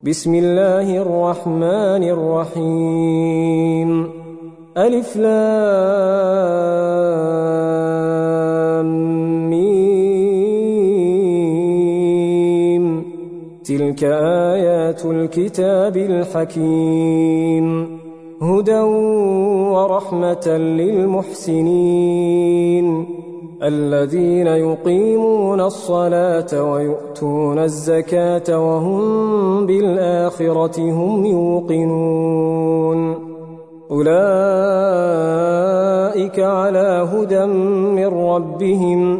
بسم الله الرحمن الرحيم ألف لام ميم تلك آيات الكتاب الحكيم هدى ورحمة للمحسنين الذين يقيمون الصلاة ويؤتون الزكاة وهم بالآخرة هم يوقنون أولئك على هدى من ربهم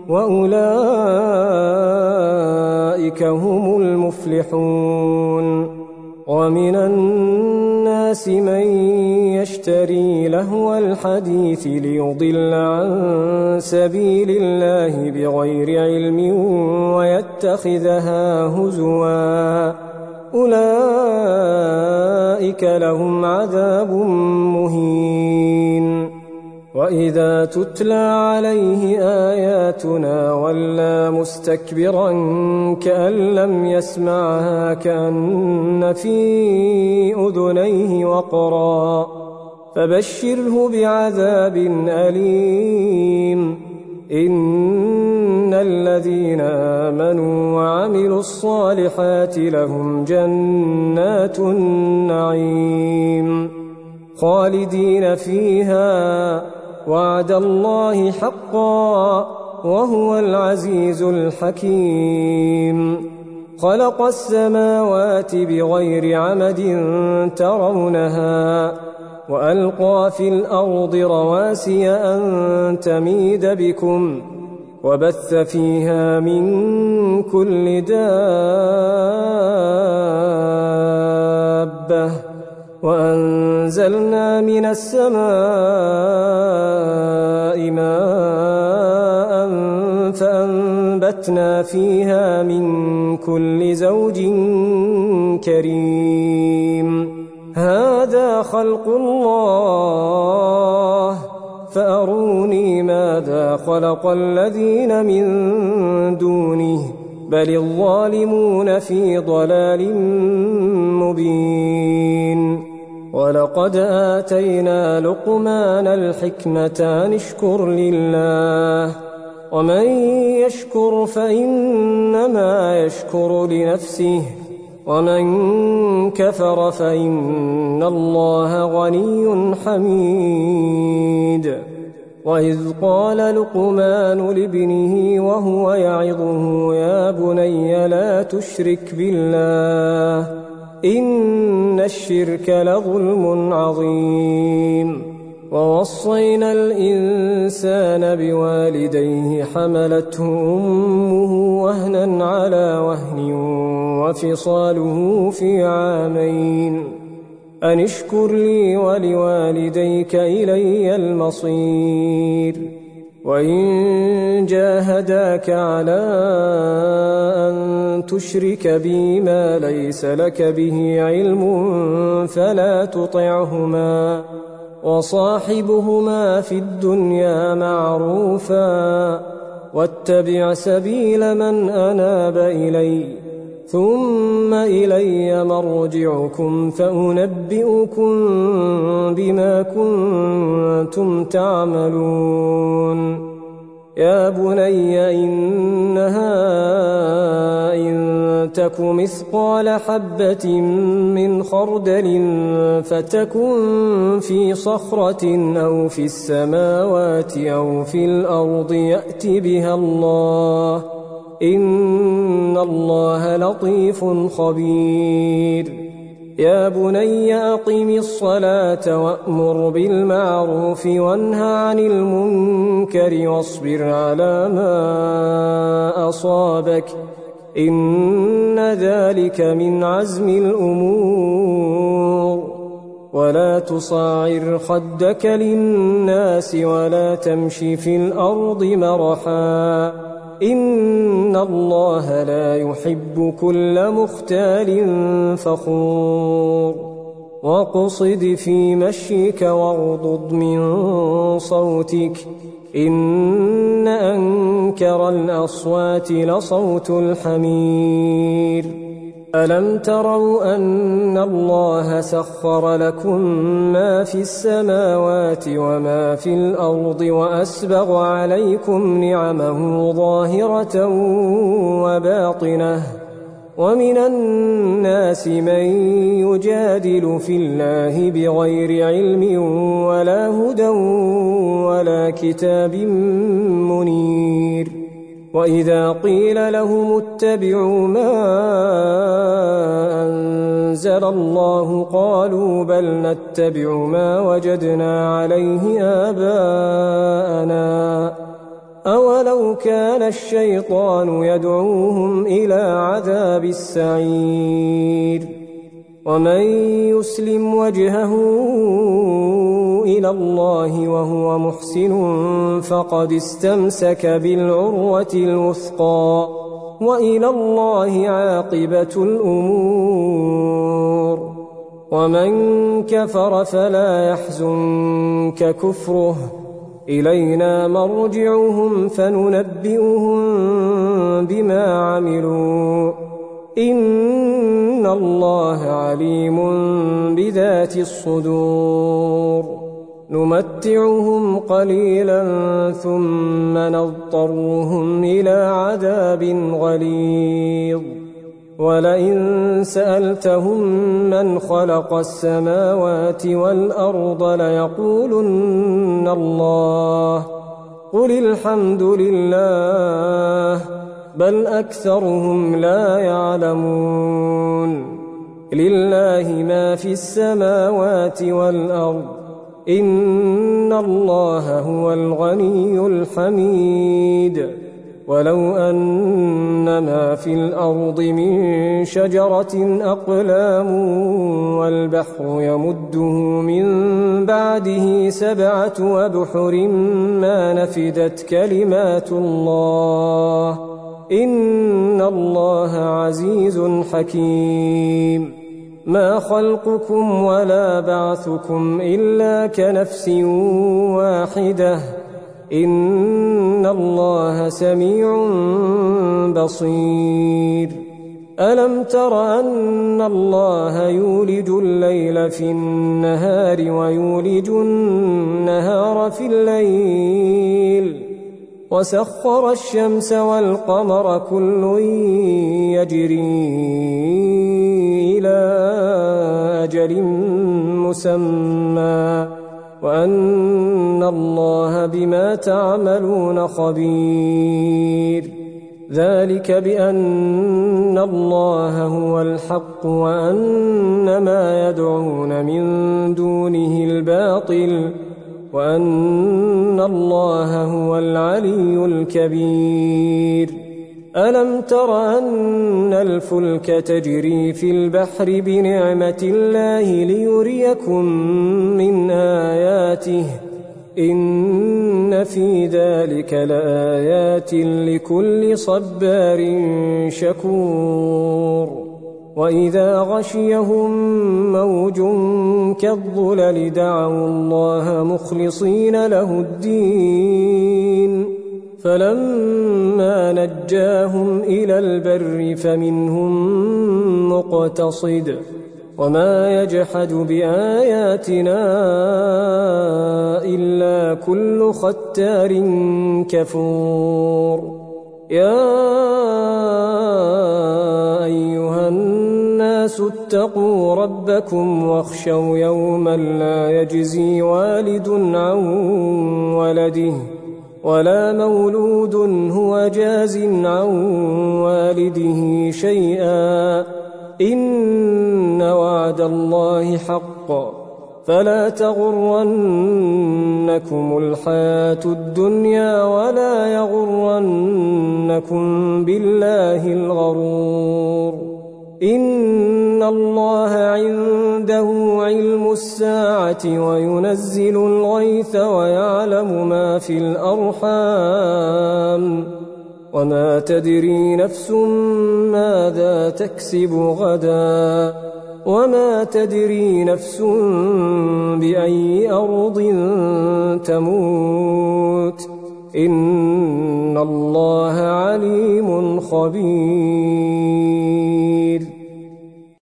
وأولئك هم المفلحون ومن الناس من يشتري لهو الحديث ليضل عن سبيل الله بغير علم ويتخذها هزوا أولئك لهم عذاب مهين وإذا تتلى عليه آياتنا ولى مستكبرا كأن لم يسمعها كأن في أذنيه وقرا فبشره بعذاب أليم إن الذين آمنوا وعملوا الصالحات لهم جنات النعيم خالدين فيها وعد الله حقا وهو العزيز الحكيم خلق السماوات بغير عمد ترونها وألقى في الأرض رواسي أن تميد بكم وبث فيها من كل دابة وأنزلنا من السماء ماء فأنبتنا فيها من كل زوج كريم هذا خلق الله فأروني ماذا خلق الذين من دونه بل الظالمون في ضلال مبين ولقد آتينا لقمان الحكمة أن اشكر لله ومن يشكر فإنما يشكر لنفسه ومن كفر فإن الله غني حميد وإذ قال لقمان لابنه وهو يعظه يا بني لا تشرك بالله إن الشرك لظلم عظيم ووصينا الإنسان بوالديه حملته أمه وهنا على وهن وفصاله في عامين أن اشكر لي ولوالديك إلي المصير وإن جاهداك على أن تشرك بي ما ليس لك به علم فلا تطعهما وصاحبهما في الدنيا معروفا واتبع سبيل من أناب إلي ثم إلي مرجعكم فأنبئكم بما كنتم تعملون يا بني إنها إن تك مثقال حبة من خردل فتكن في صخرة أو في السماوات أو في الأرض يأت بها الله إن الله لطيف خبير يا بني أقم الصلاة وأمر بالمعروف وانه عن المنكر واصبر على ما أصابك إن ذلك من عزم الأمور ولا تصاعر خدك للناس ولا تمش في الأرض مرحا إن الله لا يحب كل مختال فخور واقصد في مشيك واغضض من صوتك إن أنكر الأصوات لصوت الحمير ألم تروا أن الله سخر لكم ما في السماوات وما في الأرض وأسبغ عليكم نعمه ظاهرة وباطنة ومن الناس من يجادل في الله بغير علم ولا هدى ولا كتاب منير وإذا قيل لهم اتبعوا ما أنزل الله قالوا بل نتبع ما وجدنا عليه آباءنا أولو كان الشيطان يدعوهم إلى عذاب السعير ومن يسلم وجهه إلى الله وهو محسن فقد استمسك بالعروة الوثقى وإلى الله عاقبة الأمور ومن كفر فلا يحزنك كفره إلينا مرجعهم فننبئهم بما عملوا إن الله عليم بذات الصدور نمتعهم قليلا ثم نضطرهم إلى عذاب غليظ ولئن سألتهم من خلق السماوات والأرض ليقولن الله قل الحمد لله بل أكثرهم لا يعلمون لله ما في السماوات والأرض إن الله هو الغني الحميد ولو أن ما في الأرض من شجرة أقلام والبحر يمده من بعده 7 أبحر ما نفدت كلمات الله إن الله عزيز حكيم ما خلقكم ولا بعثكم إلا كنفس واحدة إن الله سميع بصير ألم تر أن الله يولج الليل في النهار ويولج النهار في الليل وسخر الشمس والقمر كل يجري إلى أجل مسمى وأن الله بما تعملون خبير ذلك بأن الله هو الحق وأن ما يدعون من دونه الباطل وأن الله هو العلي الكبير ألم تر أن الفلك تجري في البحر بنعمة الله ليريكم من آياته إن في ذلك لآيات لكل صبار شكور وإذا غشيهم موج كالظلل دعوا الله مخلصين له الدين فلما نجاهم إلى البر فمنهم مقتصد وما يجحد بآياتنا إلا كل ختار كفور يا أيها الناس اتقوا ربكم واخشوا يوما لا يجزي والد عن ولده ولا مولود هو جاز عن والده شيئا إن وعد الله حق فلا تغرنكم الحياة الدنيا ولا يغرنكم بالله الغرور إن الله عنده علم الساعة وينزل الغيث ويعلم ما في الأرحام وما تدري نفس ماذا تكسب غدا وما تدري نفس بأي أرض تموت إن الله عليم خبير